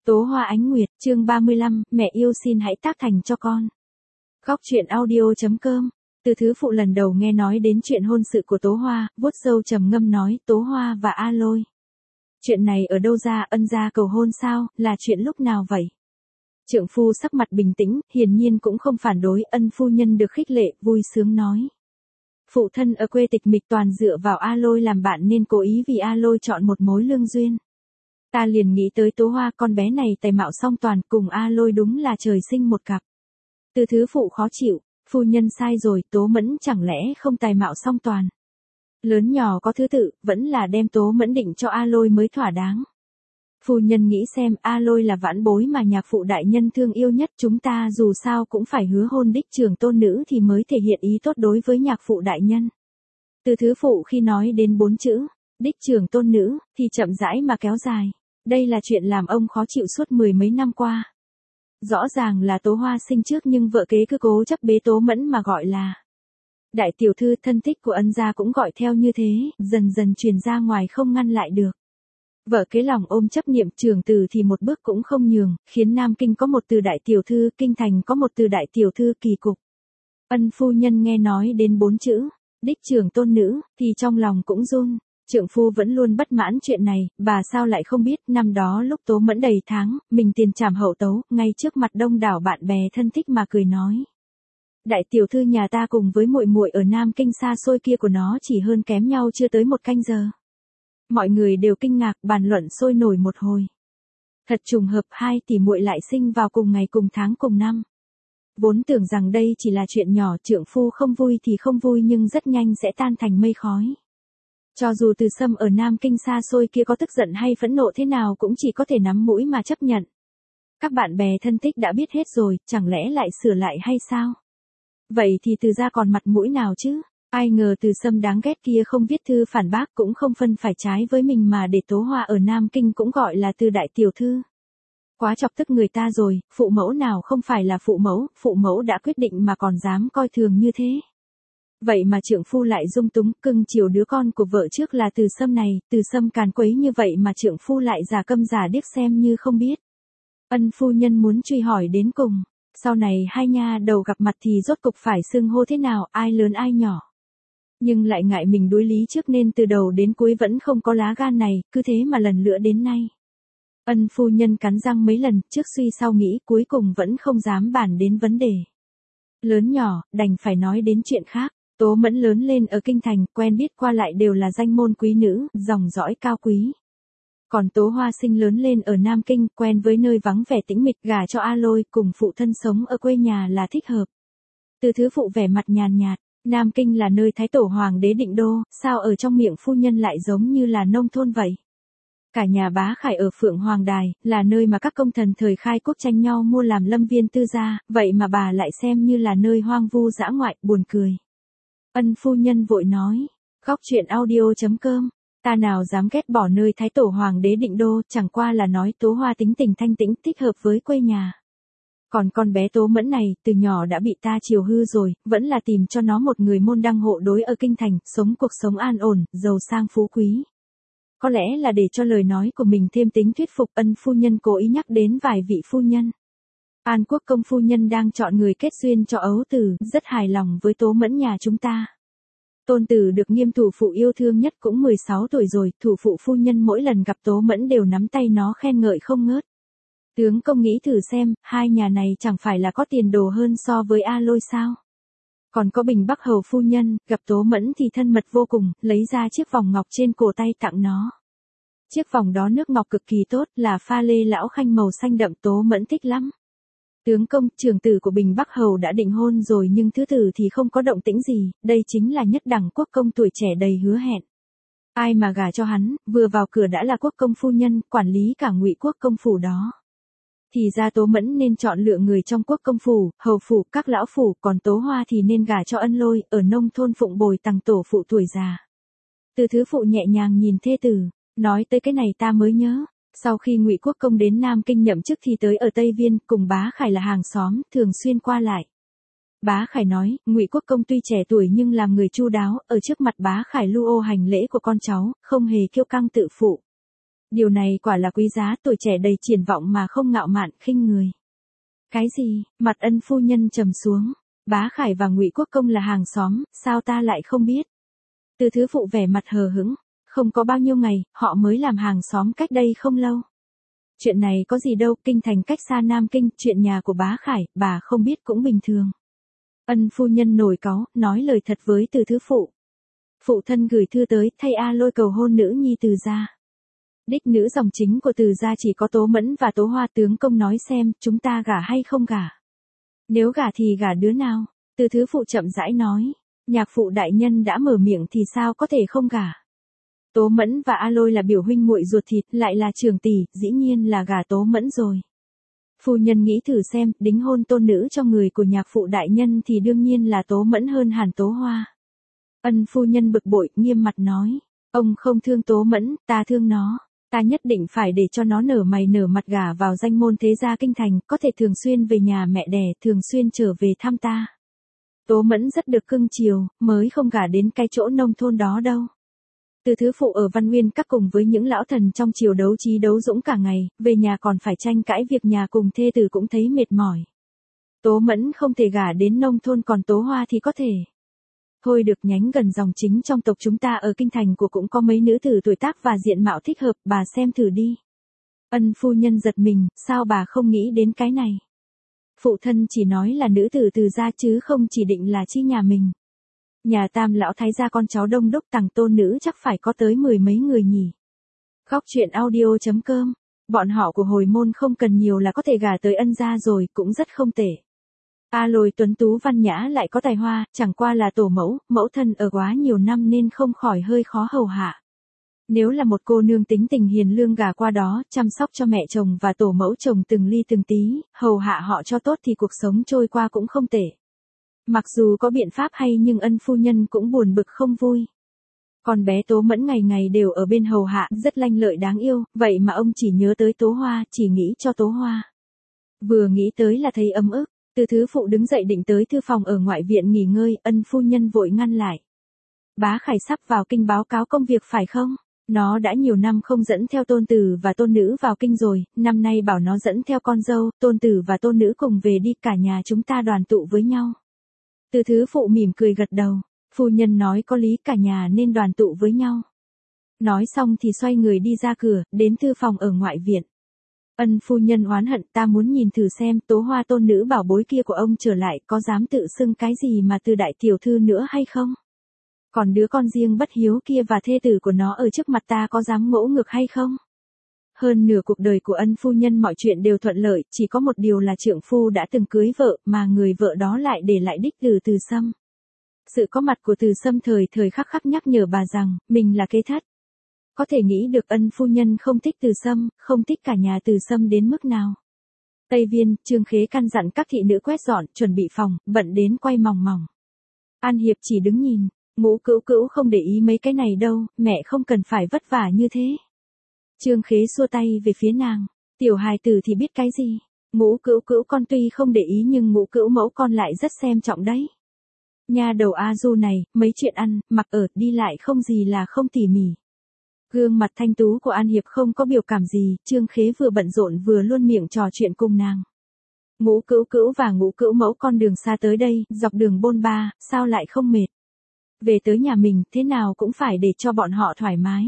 Tố Hoa Ánh Nguyệt, chương 35, mẹ yêu xin hãy tác thành cho con. Góc truyện audio.com. Từ Thứ Phụ lần đầu nghe nói đến chuyện hôn sự của Tố Hoa, vuốt râu trầm ngâm nói, Tố Hoa và A Lôi. Chuyện này ở đâu ra, ân gia cầu hôn sao, là chuyện lúc nào vậy? Trượng phu sắc mặt bình tĩnh, hiển nhiên cũng không phản đối, ân phu nhân được khích lệ, vui sướng nói. Phụ thân ở quê tịch mịch toàn dựa vào A Lôi làm bạn nên cố ý vì A Lôi chọn một mối lương duyên. Ta liền nghĩ tới Tố Hoa, con bé này tài mạo song toàn, cùng A Lôi đúng là trời sinh một cặp. Từ Thứ Phụ khó chịu, phu nhân sai rồi, Tố Mẫn chẳng lẽ không tài mạo song toàn. Lớn nhỏ có thứ tự, vẫn là đem Tố Mẫn định cho A Lôi mới thỏa đáng. Phu nhân nghĩ xem, A Lôi là vãn bối mà nhạc phụ đại nhân thương yêu nhất, chúng ta dù sao cũng phải hứa hôn đích trưởng tôn nữ thì mới thể hiện ý tốt đối với nhạc phụ đại nhân. Từ Thứ Phụ khi nói đến 4 chữ, đích trưởng tôn nữ, thì chậm rãi mà kéo dài. Đây là chuyện làm ông khó chịu suốt mười mấy năm qua. Rõ ràng là Tố Hoa sinh trước nhưng vợ kế cứ cố chấp bế Tố Mẫn mà gọi là đại tiểu thư, thân thích của ân gia cũng gọi theo như thế, dần dần truyền ra ngoài không ngăn lại được. Vợ kế lòng ôm chấp niệm, trưởng tử thì một bước cũng không nhường, khiến Nam Kinh có một từ đại tiểu thư, Kinh Thành có một từ đại tiểu thư, kỳ cục. Ân phu nhân nghe nói đến 4 chữ, đích trưởng tôn nữ, thì trong lòng cũng run. Trượng phu vẫn luôn bất mãn chuyện này, bà sao lại không biết, năm đó lúc Tố Mẫn đầy tháng, mình tiền trảm hậu tấu, ngay trước mặt đông đảo bạn bè thân thích mà cười nói. Đại tiểu thư nhà ta cùng với muội muội ở Nam Kinh xa xôi kia của nó chỉ hơn kém nhau chưa tới 1 canh giờ. Mọi người đều kinh ngạc, bàn luận sôi nổi một hồi. Thật trùng hợp, 2 tỷ muội lại sinh vào cùng ngày cùng tháng cùng năm. Vốn tưởng rằng đây chỉ là chuyện nhỏ, trượng phu không vui thì không vui nhưng rất nhanh sẽ tan thành mây khói. Cho dù Từ Sâm ở Nam Kinh xa xôi kia có tức giận hay phẫn nộ thế nào cũng chỉ có thể nắm mũi mà chấp nhận. Các bạn bè thân thích đã biết hết rồi, chẳng lẽ lại sửa lại hay sao? Vậy thì Từ gia còn mặt mũi nào chứ? Ai ngờ Từ Sâm đáng ghét kia không viết thư phản bác cũng không phân phải trái với mình mà để Tố Hoa ở Nam Kinh cũng gọi là Từ đại tiểu thư. Quá chọc tức người ta rồi, phụ mẫu nào không phải là phụ mẫu đã quyết định mà còn dám coi thường như thế. Vậy mà trượng phu lại dung túng cưng chiều đứa con của vợ trước là Từ Sâm này, Từ Sâm càn quấy như vậy mà trượng phu lại giả câm giả điếc xem như không biết. Ân phu nhân muốn truy hỏi đến cùng, sau này hai nha đầu gặp mặt thì rốt cục phải xưng hô thế nào, ai lớn ai nhỏ. Nhưng lại ngại mình đối lý trước nên từ đầu đến cuối vẫn không có lá gan này, cứ thế mà lần lữa đến nay. Ân phu nhân cắn răng mấy lần, trước suy sau nghĩ, cuối cùng vẫn không dám bàn đến vấn đề. Lớn nhỏ, đành phải nói đến chuyện khác. Tố Mẫn lớn lên ở Kinh Thành, quen biết qua lại đều là danh môn quý nữ, dòng dõi cao quý. Còn Tố Hoa sinh lớn lên ở Nam Kinh, quen với nơi vắng vẻ tĩnh mịch, gả cho A Lôi, cùng phụ thân sống ở quê nhà là thích hợp. Từ Thứ Phụ vẻ mặt nhàn nhạt, Nam Kinh là nơi Thái Tổ Hoàng đế định đô, sao ở trong miệng phu nhân lại giống như là nông thôn vậy? Cả nhà Bá Khải ở Phượng Hoàng Đài, là nơi mà các công thần thời khai quốc tranh nhau mua làm lâm viên tư gia, vậy mà bà lại xem như là nơi hoang vu dã ngoại, buồn cười. Ân phu nhân vội nói, góc truyện audio.com, ta nào dám ghét bỏ nơi Thái Tổ Hoàng đế định đô, chẳng qua là nói Tố Hoa tính tình thanh tĩnh thích hợp với quê nhà. Còn con bé Tố Mẫn này, từ nhỏ đã bị ta chiều hư rồi, vẫn là tìm cho nó một người môn đăng hộ đối ở Kinh Thành, sống cuộc sống an ổn, giàu sang phú quý. Có lẽ là để cho lời nói của mình thêm tính thuyết phục, ân phu nhân cố ý nhắc đến vài vị phu nhân. An Quốc công phu nhân đang chọn người kết duyên cho ấu tử, rất hài lòng với Tố Mẫn nhà chúng ta. Tôn tử được Nghiêm thủ phụ yêu thương nhất cũng 16 tuổi rồi, thủ phụ phu nhân mỗi lần gặp Tố Mẫn đều nắm tay nó khen ngợi không ngớt. Tướng công nghĩ thử xem, hai nhà này chẳng phải là có tiền đồ hơn so với A Lôi sao? Còn có Bình Bắc hầu phu nhân, gặp Tố Mẫn thì thân mật vô cùng, lấy ra chiếc vòng ngọc trên cổ tay tặng nó. Chiếc vòng đó nước ngọc cực kỳ tốt, là pha lê lão khanh màu xanh đậm, Tố Mẫn thích lắm. Tướng công, trưởng tử của Bình Bắc hầu đã định hôn rồi nhưng thứ tử thì không có động tĩnh gì, đây chính là nhất đẳng quốc công tuổi trẻ đầy hứa hẹn. Ai mà gả cho hắn, vừa vào cửa đã là quốc công phu nhân, quản lý cả Ngụy quốc công phủ đó. Thì ra Tố Mẫn nên chọn lựa người trong quốc công phủ, hầu phủ, các lão phủ, còn Tố Hoa thì nên gả cho Ân Lôi, ở nông thôn phụng bồi tằng tổ phụ tuổi già. Từ Thứ Phụ nhẹ nhàng nhìn thê tử, nói tới cái này ta mới nhớ. Sau khi Ngụy quốc công đến Nam Kinh nhậm chức thì tới ở Tây Viên, cùng Bá Khải là hàng xóm, thường xuyên qua lại. Bá Khải nói, Ngụy quốc công tuy trẻ tuổi nhưng làm người chu đáo, ở trước mặt Bá Khải lưu ô hành lễ của con cháu, không hề kiêu căng tự phụ. Điều này quả là quý giá, tuổi trẻ đầy triển vọng mà không ngạo mạn, khinh người. Cái gì? Mặt Ân phu nhân trầm xuống. Bá Khải và Ngụy Quốc Công là hàng xóm, sao ta lại không biết? Từ Thứ Phụ vẻ mặt hờ hững, không có bao nhiêu ngày, họ mới làm hàng xóm cách đây không lâu. Chuyện này có gì đâu, kinh thành cách xa Nam Kinh, chuyện nhà của Bá Khải, bà không biết cũng bình thường. Ân phu nhân nổi cáu, nói lời thật với Từ Thứ Phụ. Phụ thân gửi thư tới, thay A Lôi cầu hôn nữ nhi Từ gia. Đích nữ dòng chính của Từ gia chỉ có Tố Mẫn và Tố Hoa, tướng công nói xem, chúng ta gả hay không gả? Nếu gả thì gả đứa nào? Từ Thứ Phụ chậm rãi nói, nhạc phụ đại nhân đã mở miệng thì sao có thể không gả? Tố Mẫn và A Lôi là biểu huynh muội ruột thịt, lại là trưởng tỷ, dĩ nhiên là gả Tố Mẫn rồi. Phu nhân nghĩ thử xem, đính hôn tôn nữ cho người của nhạc phụ đại nhân thì đương nhiên là Tố Mẫn hơn hẳn Tố Hoa. Ân phu nhân bực bội, nghiêm mặt nói, ông không thương Tố Mẫn, ta thương nó. Ta nhất định phải để cho nó nở mày nở mặt gả vào danh môn thế gia kinh thành, có thể thường xuyên về nhà mẹ đẻ, thường xuyên trở về thăm ta. Tố Mẫn rất được cưng chiều, mới không gả đến cái chỗ nông thôn đó đâu. Từ Thứ Phụ ở Văn Nguyên Các cùng với những lão thần trong triều đấu trí đấu dũng cả ngày, về nhà còn phải tranh cãi việc nhà cùng thê tử cũng thấy mệt mỏi. Tố Mẫn không thể gả đến nông thôn, còn Tố Hoa thì có thể. Thôi được, nhánh gần dòng chính trong tộc chúng ta ở kinh thành của cũng có mấy nữ tử tuổi tác và diện mạo thích hợp, bà xem thử đi. Ân phu nhân giật mình, sao bà không nghĩ đến cái này? Phụ thân chỉ nói là nữ tử Từ gia chứ không chỉ định là chi nhà mình. Nhà Tam lão thái gia con cháu đông đúc, tằng tôn nữ chắc phải có tới 10 mấy người nhỉ. Góc truyện audio.com, bọn họ của hồi môn không cần nhiều là có thể gả tới Ân gia rồi, cũng rất không tệ. A Lôi tuấn tú văn nhã lại có tài hoa, chẳng qua là tổ mẫu, mẫu thân ở quá nhiều năm nên không khỏi hơi khó hầu hạ. Nếu là một cô nương tính tình hiền lương gả qua đó, chăm sóc cho mẹ chồng và tổ mẫu chồng từng ly từng tí, hầu hạ họ cho tốt thì cuộc sống trôi qua cũng không tệ. Mặc dù có biện pháp hay nhưng Ân phu nhân cũng buồn bực không vui. Con bé Tố Mẫn ngày ngày đều ở bên hầu hạ, rất lanh lợi đáng yêu, vậy mà ông chỉ nhớ tới Tố Hoa, chỉ nghĩ cho Tố Hoa. Vừa nghĩ tới là thấy ấm ức. Từ Thứ Phụ đứng dậy định tới thư phòng ở ngoại viện nghỉ ngơi, Ân phu nhân vội ngăn lại. Bá Khải sắp vào kinh báo cáo công việc phải không? Nó đã nhiều năm không dẫn theo tôn tử và tôn nữ vào kinh rồi, năm nay bảo nó dẫn theo con dâu, tôn tử và tôn nữ cùng về đi, cả nhà chúng ta đoàn tụ với nhau. Từ Thứ Phụ mỉm cười gật đầu, phu nhân nói có lý, cả nhà nên đoàn tụ với nhau. Nói xong thì xoay người đi ra cửa, đến thư phòng ở ngoại viện. Ân phu nhân oán hận, ta muốn nhìn thử xem Tố Hoa tôn nữ bảo bối kia của ông trở lại có dám tự xưng cái gì mà Từ đại tiểu thư nữa hay không? Còn đứa con riêng bất hiếu kia và thê tử của nó ở trước mặt ta có dám ngỗ ngược hay không? Hơn nửa cuộc đời của Ân phu nhân mọi chuyện đều thuận lợi, chỉ có một điều là trượng phu đã từng cưới vợ mà người vợ đó lại để lại đích từ Từ Sâm. Sự có mặt của Từ Sâm thời khắc khắc nhắc nhở bà rằng mình là kế thất. Có thể nghĩ được Ân phu nhân không thích Từ Sâm, không thích cả nhà Từ Sâm đến mức nào. Tây Viên, Trương Khế căn dặn các thị nữ quét dọn, chuẩn bị phòng, bận đến quay mòng mòng. An Hiệp chỉ đứng nhìn, Ngũ Cữu Cữu không để ý mấy cái này đâu, mẹ không cần phải vất vả như thế. Trương Khế xua tay về phía nàng, tiểu hài tử thì biết cái gì. Ngũ Cữu Cữu con tuy không để ý nhưng Ngũ Cữu mẫu con lại rất xem trọng đấy. Nhà đầu A Du này, mấy chuyện ăn, mặc ở, đi lại không gì là không tỉ mỉ. Gương mặt thanh tú của An Hiệp không có biểu cảm gì, Trương Khế vừa bận rộn vừa luôn miệng trò chuyện cùng nàng. Ngũ Cữu Cữu và Ngũ Cữu mẫu con đường xa tới đây, dọc đường bôn ba, sao lại không mệt. Về tới nhà mình, thế nào cũng phải để cho bọn họ thoải mái.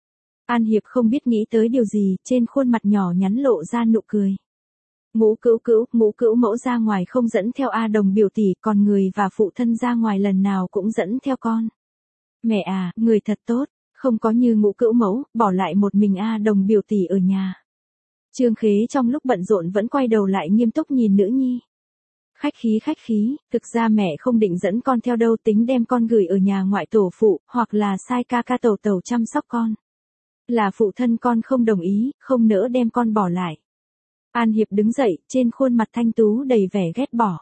An Hiệp không biết nghĩ tới điều gì, trên khuôn mặt nhỏ nhắn lộ ra nụ cười. Ngũ Cữu mẫu ra ngoài không dẫn theo A Đồng biểu tỷ, còn người và phụ thân ra ngoài lần nào cũng dẫn theo con. Mẹ à, người thật tốt, không có như Ngũ Cữu mẫu, bỏ lại một mình A Đồng biểu tỷ ở nhà. Trương Khế trong lúc bận rộn vẫn quay đầu lại nghiêm túc nhìn nữ nhi. Khách khí, thực ra mẹ không định dẫn con theo đâu, tính đem con gửi ở nhà ngoại tổ phụ, hoặc là sai ca ca tẩu tẩu chăm sóc con. Là phụ thân con không đồng ý, không nỡ đem con bỏ lại. An Hiệp đứng dậy, trên khuôn mặt thanh tú đầy vẻ ghét bỏ.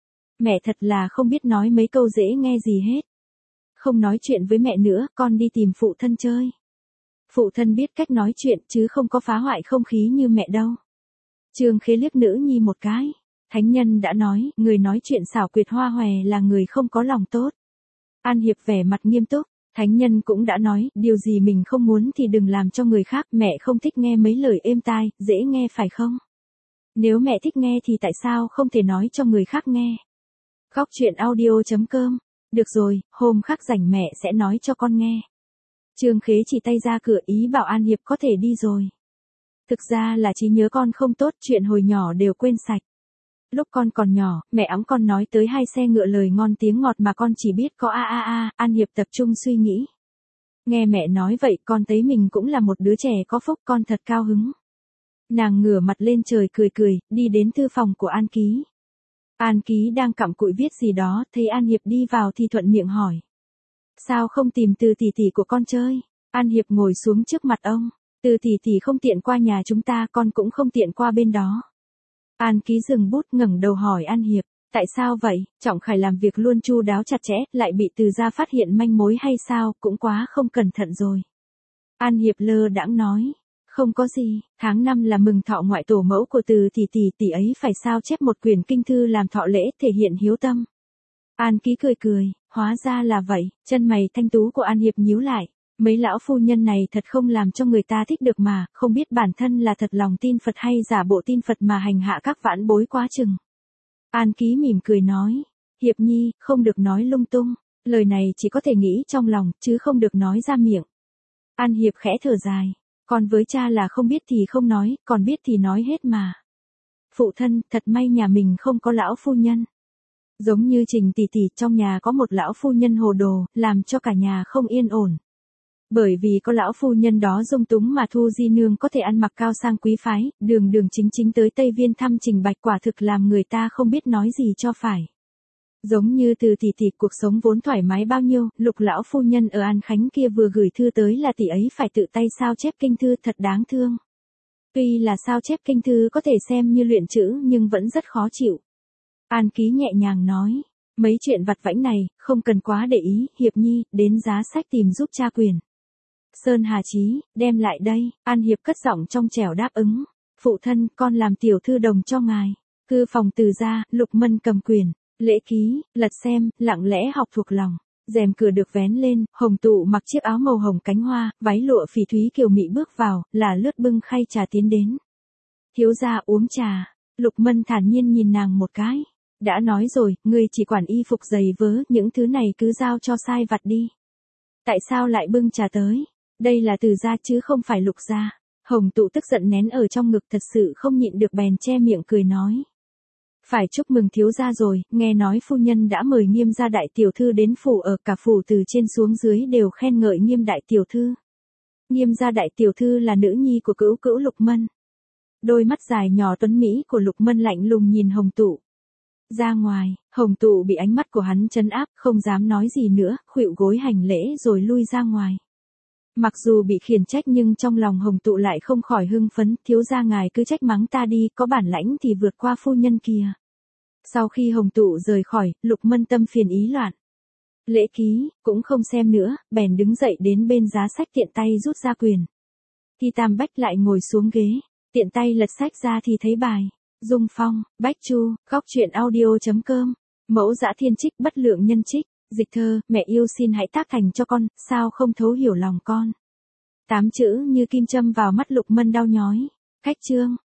Mẹ thật là không biết nói mấy câu dễ nghe gì hết. Không nói chuyện với mẹ nữa, con đi tìm phụ thân chơi. Phụ thân biết cách nói chuyện chứ không có phá hoại không khí như mẹ đâu. Trương Khế liếc nữ nhi một cái. Thánh nhân đã nói, người nói chuyện xảo quyệt hoa hòe là người không có lòng tốt. An Hiệp vẻ mặt nghiêm túc, Thánh nhân cũng đã nói, điều gì mình không muốn thì đừng làm cho người khác, mẹ không thích nghe mấy lời êm tai, dễ nghe phải không? Nếu mẹ thích nghe thì tại sao không thể nói cho người khác nghe? Góc chuyện audio.com. Được rồi, hôm khác rảnh mẹ sẽ nói cho con nghe. Trương Khế chỉ tay ra cửa ý bảo An Hiệp có thể đi rồi. Thực ra là trí nhớ con không tốt, chuyện hồi nhỏ đều quên sạch. Lúc con còn nhỏ, mẹ ẵm con nói tới 2 xe ngựa lời ngon tiếng ngọt mà con chỉ biết có An Hiệp tập trung suy nghĩ. Nghe mẹ nói vậy con thấy mình cũng là một đứa trẻ có phúc, con thật cao hứng. Nàng ngửa mặt lên trời cười cười, đi đến thư phòng của An Ký. An Ký đang cặm cụi viết gì đó, thấy An Hiệp đi vào thì thuận miệng hỏi. Sao không tìm Từ tỷ tỷ của con chơi? An Hiệp ngồi xuống trước mặt ông. Từ tỷ tỷ không tiện qua nhà chúng ta, con cũng không tiện qua bên đó. An Ký dừng bút ngẩng đầu hỏi An Hiệp. Tại sao vậy? Trọng Khải làm việc luôn chu đáo chặt chẽ, lại bị Từ gia phát hiện manh mối hay sao? Cũng quá không cẩn thận rồi. An Hiệp lơ đãng nói. Không có gì, tháng 5 là mừng thọ ngoại tổ mẫu của Từ tỷ ấy phải sao chép một quyển kinh thư làm thọ lễ thể hiện hiếu tâm. An Ký cười cười, hóa ra là vậy, chân mày thanh tú của An Hiệp nhíu lại. Mấy lão phu nhân này thật không làm cho người ta thích được mà, không biết bản thân là thật lòng tin Phật hay giả bộ tin Phật mà hành hạ các vãn bối quá chừng. An Ký mỉm cười nói, Hiệp nhi, không được nói lung tung, lời này chỉ có thể nghĩ trong lòng, chứ không được nói ra miệng. An Hiệp khẽ thở dài, còn với cha là không biết thì không nói, còn biết thì nói hết mà. Phụ thân, thật may nhà mình không có lão phu nhân. Giống như Trình tỷ tỷ, trong nhà có một lão phu nhân hồ đồ, làm cho cả nhà không yên ổn. Bởi vì có lão phu nhân đó dung túng mà Thu Di Nương có thể ăn mặc cao sang quý phái, đường đường chính chính tới Tây Viên thăm Trình Bạch, quả thực làm người ta không biết nói gì cho phải. Giống như Từ tỷ tỷ, cuộc sống vốn thoải mái bao nhiêu, Lục lão phu nhân ở An Khánh kia vừa gửi thư tới là tỷ ấy phải tự tay sao chép kinh thư, thật đáng thương. Tuy là sao chép kinh thư có thể xem như luyện chữ nhưng vẫn rất khó chịu. An Ký nhẹ nhàng nói, mấy chuyện vặt vãnh này, không cần quá để ý, Hiệp nhi, đến giá sách tìm giúp cha quyền. Sơn Hà Chí, đem lại đây, An Hiệp cất giọng trong trẻo đáp ứng. Phụ thân, con làm tiểu thư đồng cho ngài. Thư phòng Từ gia, Lục Mân cầm quyền, lễ ký, lật xem, lặng lẽ học thuộc lòng. Rèm cửa được vén lên, Hồng Tụ mặc chiếc áo màu hồng cánh hoa, váy lụa phỉ thúy kiều mị bước vào, là lướt bưng khay trà tiến đến. Thiếu gia uống trà, Lục Mân thản nhiên nhìn nàng một cái. Đã nói rồi, ngươi chỉ quản y phục giày vớ, những thứ này cứ giao cho sai vặt đi. Tại sao lại bưng trà tới? Đây là Từ gia chứ không phải Lục gia. Hồng Tụ tức giận nén ở trong ngực, thật sự không nhịn được bèn che miệng cười nói. Phải chúc mừng thiếu gia rồi, nghe nói phu nhân đã mời Nghiêm gia đại tiểu thư đến phủ ở, cả phủ từ trên xuống dưới đều khen ngợi Nghiêm đại tiểu thư. Nghiêm gia đại tiểu thư là nữ nhi của cữu cữu Lục Mân. Đôi mắt dài nhỏ tuấn mỹ của Lục Mân lạnh lùng nhìn Hồng Tụ. Ra ngoài, Hồng Tụ bị ánh mắt của hắn trấn áp, không dám nói gì nữa, khuỵu gối hành lễ rồi lui ra ngoài. Mặc dù bị khiển trách nhưng trong lòng Hồng Tụ lại không khỏi hưng phấn, thiếu gia ngài cứ trách mắng ta đi, có bản lãnh thì vượt qua phu nhân kìa. Sau khi Hồng Tụ rời khỏi, Lục Mân tâm phiền ý loạn. Lễ ký, cũng không xem nữa, bèn đứng dậy đến bên giá sách tiện tay rút ra quyền. Thi Tam Bách lại ngồi xuống ghế, tiện tay lật sách ra thì thấy bài. Dung Phong, Bách Chu, Góc chuyện audio.com. Mẫu Dã Thiên Trích bất lượng nhân trích. Dịch thơ, mẹ yêu xin hãy tác thành cho con, sao không thấu hiểu lòng con. 8 chữ như kim châm vào mắt Lục Mân đau nhói. Cách chương.